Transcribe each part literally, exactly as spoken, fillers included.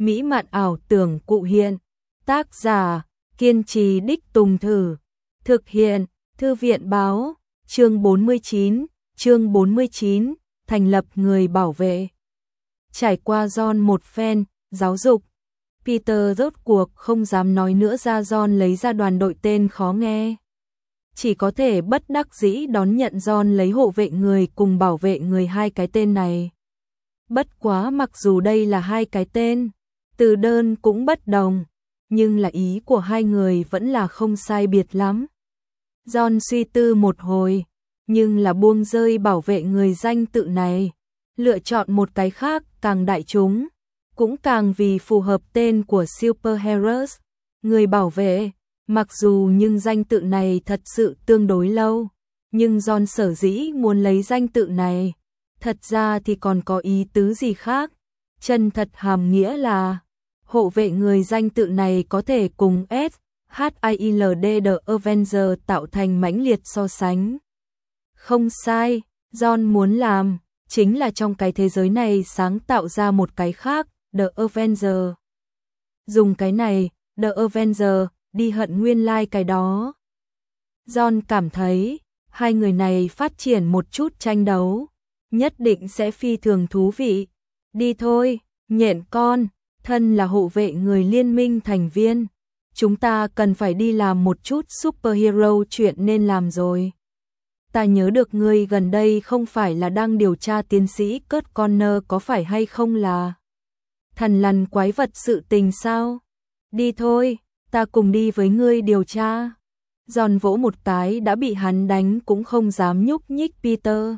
mỹ mạn ảo tưởng cụ hiện. Tác giả, kiên trì đích tùng thử. Thực hiện, Thư viện báo, chương bốn mươi chín, chương bốn mươi chín, thành lập người bảo vệ. Trải qua John một phen, giáo dục, Peter rốt cuộc không dám nói nữa ra John lấy ra đoàn đội tên khó nghe. Chỉ có thể bất đắc dĩ đón nhận John lấy hộ vệ người cùng bảo vệ người hai cái tên này. Bất quá mặc dù đây là hai cái tên, từ đơn cũng bất đồng, nhưng là ý của hai người vẫn là không sai biệt lắm. John suy tư một hồi, nhưng là buông rơi bảo vệ người danh tự này, lựa chọn một cái khác càng đại chúng, cũng càng vì phù hợp tên của superheroes, người bảo vệ. Mặc dù nhưng danh tự này thật sự tương đối lâu, nhưng John sở dĩ muốn lấy danh tự này, thật ra thì còn có ý tứ gì khác. Chân thật hàm nghĩa là hộ vệ người danh tự này có thể cùng S H I L D The Avenger tạo thành mãnh liệt so sánh. Không sai, John muốn làm chính là trong cái thế giới này sáng tạo ra một cái khác, The Avenger. Dùng cái này, The Avenger, đi hận nguyên lai like cái đó. John cảm thấy hai người này phát triển một chút tranh đấu, nhất định sẽ phi thường thú vị. Đi thôi, nhện con, thân là hộ vệ người liên minh thành viên, chúng ta cần phải đi làm một chút superhero chuyện nên làm rồi. Ta nhớ được ngươi gần đây không phải là đang điều tra tiến sĩ Kurt Connor có phải hay không là thần lằn quái vật sự tình sao? Đi thôi, ta cùng đi với ngươi điều tra. John vỗ một cái đã bị hắn đánh cũng không dám nhúc nhích Peter.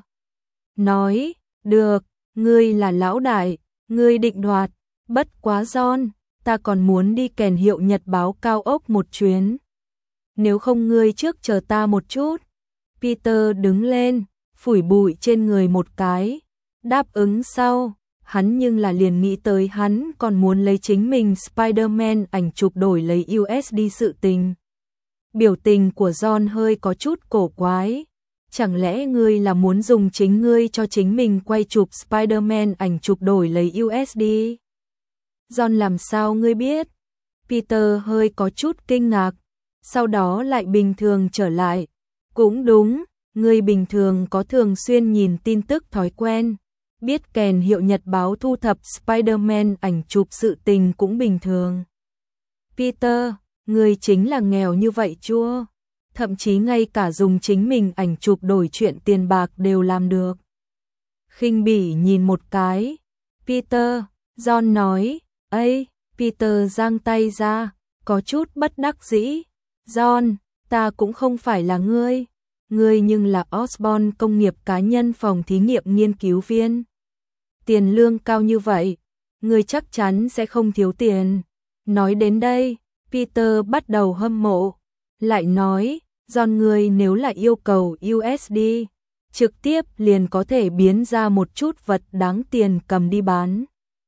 Nói, được, ngươi là lão đại, ngươi định đoạt. Bất quá John, ta còn muốn đi kèn hiệu nhật báo cao ốc một chuyến. Nếu không ngươi trước chờ ta một chút. Peter đứng lên, phủi bụi trên người một cái. Đáp ứng sau, hắn nhưng là liền nghĩ tới hắn còn muốn lấy chính mình Spider-Man ảnh chụp đổi lấy u ét đê sự tình. Biểu tình của John hơi có chút cổ quái. Chẳng lẽ ngươi là muốn dùng chính ngươi cho chính mình quay chụp Spider-Man ảnh chụp đổi lấy u ét đê? John làm sao ngươi biết? Peter hơi có chút kinh ngạc, sau đó lại bình thường trở lại. Cũng đúng, ngươi bình thường có thường xuyên nhìn tin tức thói quen, biết kèn hiệu nhật báo thu thập Spider-Man ảnh chụp sự tình cũng bình thường. Peter, ngươi chính là nghèo như vậy chua? Thậm chí ngay cả dùng chính mình ảnh chụp đổi chuyện tiền bạc đều làm được. Khinh bỉ nhìn một cái. Peter, John nói, ấy, Peter giang tay ra, có chút bất đắc dĩ. John, ta cũng không phải là ngươi. Ngươi nhưng là Osborn công nghiệp cá nhân phòng thí nghiệm nghiên cứu viên. Tiền lương cao như vậy, ngươi chắc chắn sẽ không thiếu tiền. Nói đến đây, Peter bắt đầu hâm mộ. Lại nói, John ngươi nếu là yêu cầu u ét đê, trực tiếp liền có thể biến ra một chút vật đáng tiền cầm đi bán.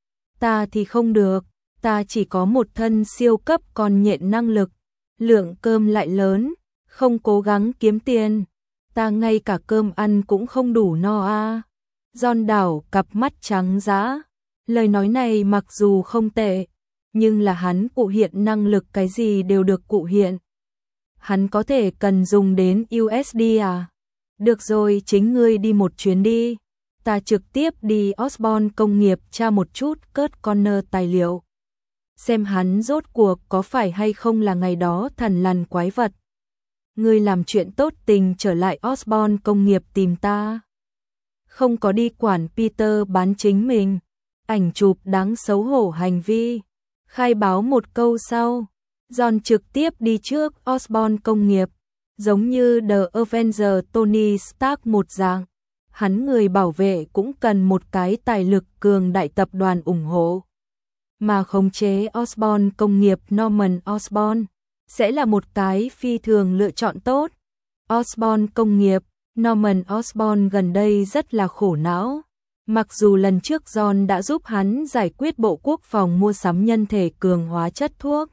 Ta thì không được, ta chỉ có một thân siêu cấp con nhện năng lực, lượng cơm lại lớn, không cố gắng kiếm tiền, ta ngay cả cơm ăn cũng không đủ no a. À. John đảo cặp mắt trắng dã, lời nói này mặc dù không tệ, nhưng là hắn cụ hiện năng lực cái gì đều được cụ hiện. Hắn có thể cần dùng đến u ét đê à? Được rồi, chính ngươi đi một chuyến đi. Ta trực tiếp đi Osborn công nghiệp tra một chút Kurt Connor tài liệu. Xem hắn rốt cuộc có phải hay không là ngày đó thần lằn quái vật. Ngươi làm chuyện tốt tình trở lại Osborn công nghiệp tìm ta. Không có đi quản Peter bán chính mình. Ảnh chụp đáng xấu hổ hành vi. Khai báo một câu sau. John trực tiếp đi trước Osborn công nghiệp. Giống như The Avenger Tony Stark một dạng. Hắn người bảo vệ cũng cần một cái tài lực cường đại tập đoàn ủng hộ. Mà khống chế Osborn công nghiệp Norman Osborn sẽ là một cái phi thường lựa chọn tốt. Osborn công nghiệp, Norman Osborn gần đây rất là khổ não. Mặc dù lần trước John đã giúp hắn giải quyết bộ quốc phòng mua sắm nhân thể cường hóa chất thuốc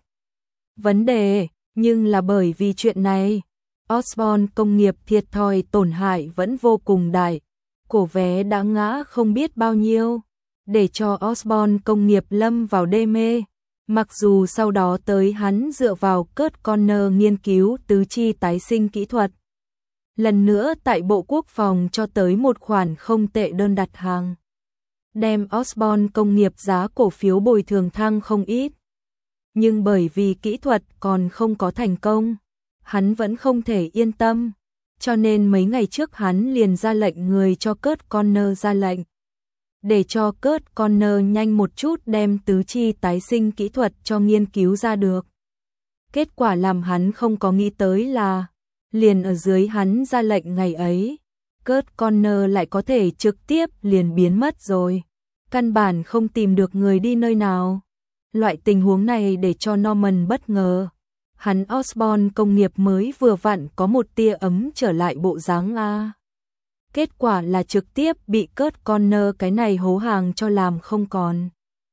vấn đề, nhưng là bởi vì chuyện này, Osborn công nghiệp thiệt thòi tổn hại vẫn vô cùng đại. Cổ vé đã ngã không biết bao nhiêu. để cho Osborn công nghiệp lâm vào đê mê. Mặc dù sau đó tới hắn dựa vào Curt Connor nghiên cứu tứ chi tái sinh kỹ thuật. Lần nữa tại Bộ Quốc phòng cho tới một khoản không tệ đơn đặt hàng. Đem Osborn công nghiệp giá cổ phiếu bồi thường thăng không ít. Nhưng bởi vì kỹ thuật còn không có thành công, hắn vẫn không thể yên tâm. Cho nên mấy ngày trước hắn liền ra lệnh người cho Curt Connor ra lệnh. Để cho Curt Connor nhanh một chút đem tứ chi tái sinh kỹ thuật cho nghiên cứu ra được. Kết quả làm hắn không có nghĩ tới là, liền ở dưới hắn ra lệnh ngày ấy, Curt Connor lại có thể trực tiếp liền biến mất rồi. Căn bản không tìm được người đi nơi nào. Loại tình huống này để cho Norman bất ngờ. Hắn Osborn công nghiệp mới vừa vặn có một tia ấm trở lại bộ dáng a. Kết quả là trực tiếp bị Curt Connor cái này hố hàng cho làm không còn.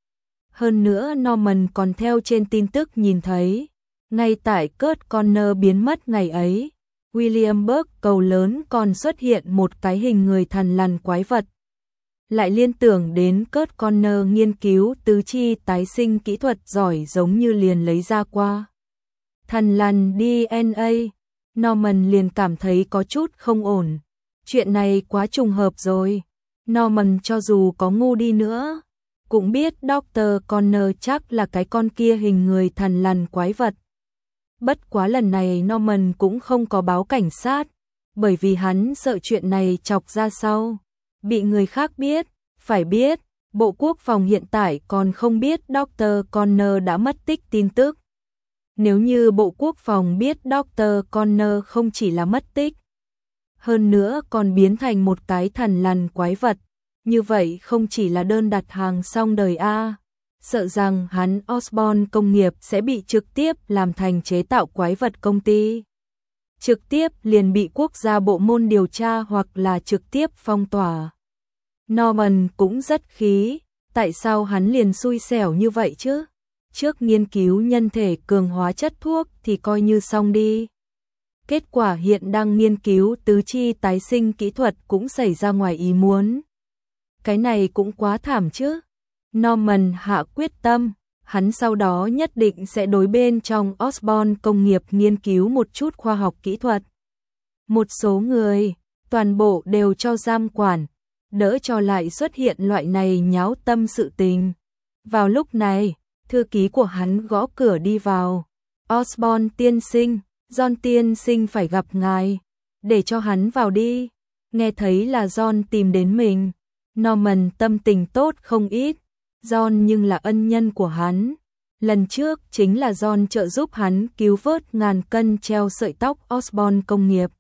Hơn nữa Norman còn theo trên tin tức nhìn thấy, ngay tại Curt Connor biến mất ngày ấy, Williamsburg cầu lớn còn xuất hiện một cái hình người thằn lằn quái vật. Lại liên tưởng đến Curt Connor nghiên cứu tứ chi tái sinh kỹ thuật giỏi giống như liền lấy ra qua. Thằn lằn đê en a, Norman liền cảm thấy có chút không ổn. Chuyện này quá trùng hợp rồi. Norman cho dù có ngu đi nữa, cũng biết doctor Connor chắc là cái con kia hình người thằn lằn quái vật. Bất quá lần này Norman cũng không có báo cảnh sát, bởi vì hắn sợ chuyện này chọc ra sau. Bị người khác biết, phải biết, Bộ Quốc phòng hiện tại còn không biết doctor Connor đã mất tích tin tức. Nếu như Bộ Quốc phòng biết doctor Connor không chỉ là mất tích, hơn nữa còn biến thành một cái thằn lằn quái vật, như vậy không chỉ là đơn đặt hàng xong đời a, sợ rằng hắn Osborn công nghiệp sẽ bị trực tiếp làm thành chế tạo quái vật công ty. Trực tiếp liền bị quốc gia bộ môn điều tra hoặc là trực tiếp phong tỏa. Norman cũng rất khí, tại sao hắn liền xui xẻo như vậy chứ? Trước nghiên cứu nhân thể cường hóa chất thuốc thì coi như xong đi. Kết quả hiện đang nghiên cứu tứ chi tái sinh kỹ thuật cũng xảy ra ngoài ý muốn. Cái này cũng quá thảm chứ. Norman hạ quyết tâm, hắn sau đó nhất định sẽ đối bên trong Osborn công nghiệp nghiên cứu một chút khoa học kỹ thuật. Một số người, toàn bộ đều cho giam quản, đỡ cho lại xuất hiện loại này nháo tâm sự tình. Vào lúc này, thư ký của hắn gõ cửa đi vào. Osborn tiên sinh, John tiên sinh phải gặp ngài, để cho hắn vào đi. Nghe thấy là John tìm đến mình, Norman tâm tình tốt không ít. John nhưng là ân nhân của hắn. Lần trước chính là John trợ giúp hắn cứu vớt ngàn cân treo sợi tóc Osborn công nghiệp.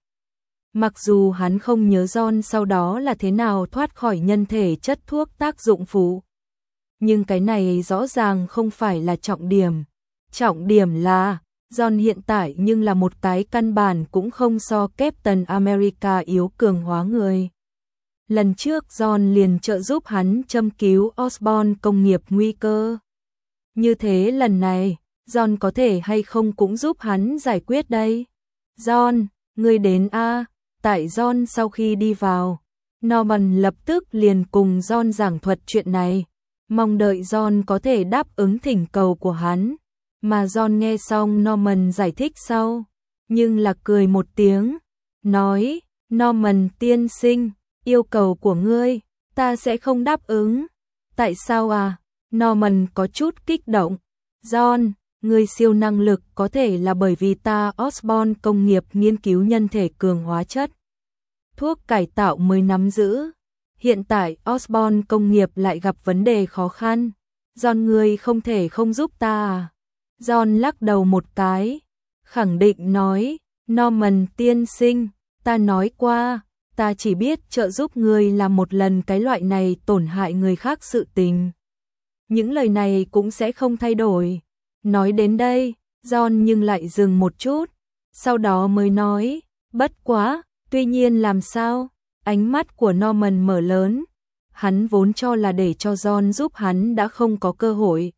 Mặc dù hắn không nhớ John sau đó là thế nào thoát khỏi nhân thể chất thuốc tác dụng phụ, nhưng cái này rõ ràng không phải là trọng điểm. Trọng điểm là John hiện tại nhưng là một cái căn bản cũng không so Captain America yếu cường hóa người. Lần trước John liền trợ giúp hắn châm cứu Osborn công nghiệp nguy cơ. Như thế lần này, John có thể hay không cũng giúp hắn giải quyết đây? John, ngươi đến a? Tại John sau khi đi vào, Norman lập tức liền cùng John giảng thuật chuyện này, mong đợi John có thể đáp ứng thỉnh cầu của hắn. Mà John nghe xong Norman giải thích sau, nhưng là cười một tiếng, nói, Norman tiên sinh, yêu cầu của ngươi, ta sẽ không đáp ứng. Tại sao à? Norman có chút kích động. John, ngươi siêu năng lực có thể là bởi vì ta Osborn công nghiệp nghiên cứu nhân thể cường hóa chất thuốc cải tạo mới nắm giữ. Hiện tại Osborn công nghiệp lại gặp vấn đề khó khăn. John, ngươi không thể không giúp ta à? John lắc đầu một cái, khẳng định nói, Norman tiên sinh, ta nói qua, ta chỉ biết trợ giúp ngươi làm một lần cái loại này tổn hại người khác sự tình. Những lời này cũng sẽ không thay đổi. Nói đến đây, John nhưng lại dừng một chút, sau đó mới nói, bất quá, tuy nhiên làm sao? Ánh mắt của Norman mở lớn, hắn vốn cho là để cho John giúp hắn đã không có cơ hội.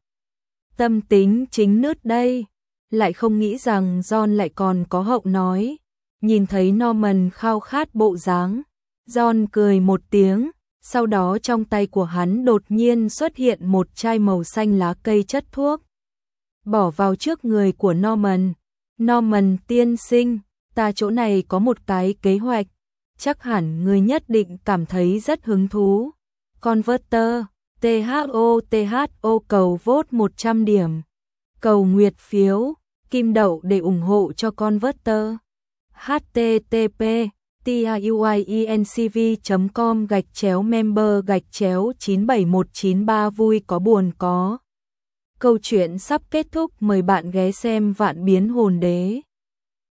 Tâm tính chính nứt đây, lại không nghĩ rằng John lại còn có hậu nói. Nhìn thấy Norman khao khát bộ dáng, John cười một tiếng, Sau đó trong tay của hắn đột nhiên xuất hiện một chai màu xanh lá cây chất thuốc. Bỏ vào trước người của Norman. Norman tiên sinh, ta chỗ này có một cái kế hoạch. Chắc hẳn người nhất định cảm thấy rất hứng thú. Converter, tê hát o tê hát o cầu vote một trăm điểm. Cầu nguyệt phiếu, kim đậu để ủng hộ cho Converter. http tiuiencv chấm com gạch chéo member gạch chéo chín bảy một chín ba vui có buồn có. Câu chuyện sắp kết thúc, mời bạn ghé xem Vạn Biến Hồn Đế.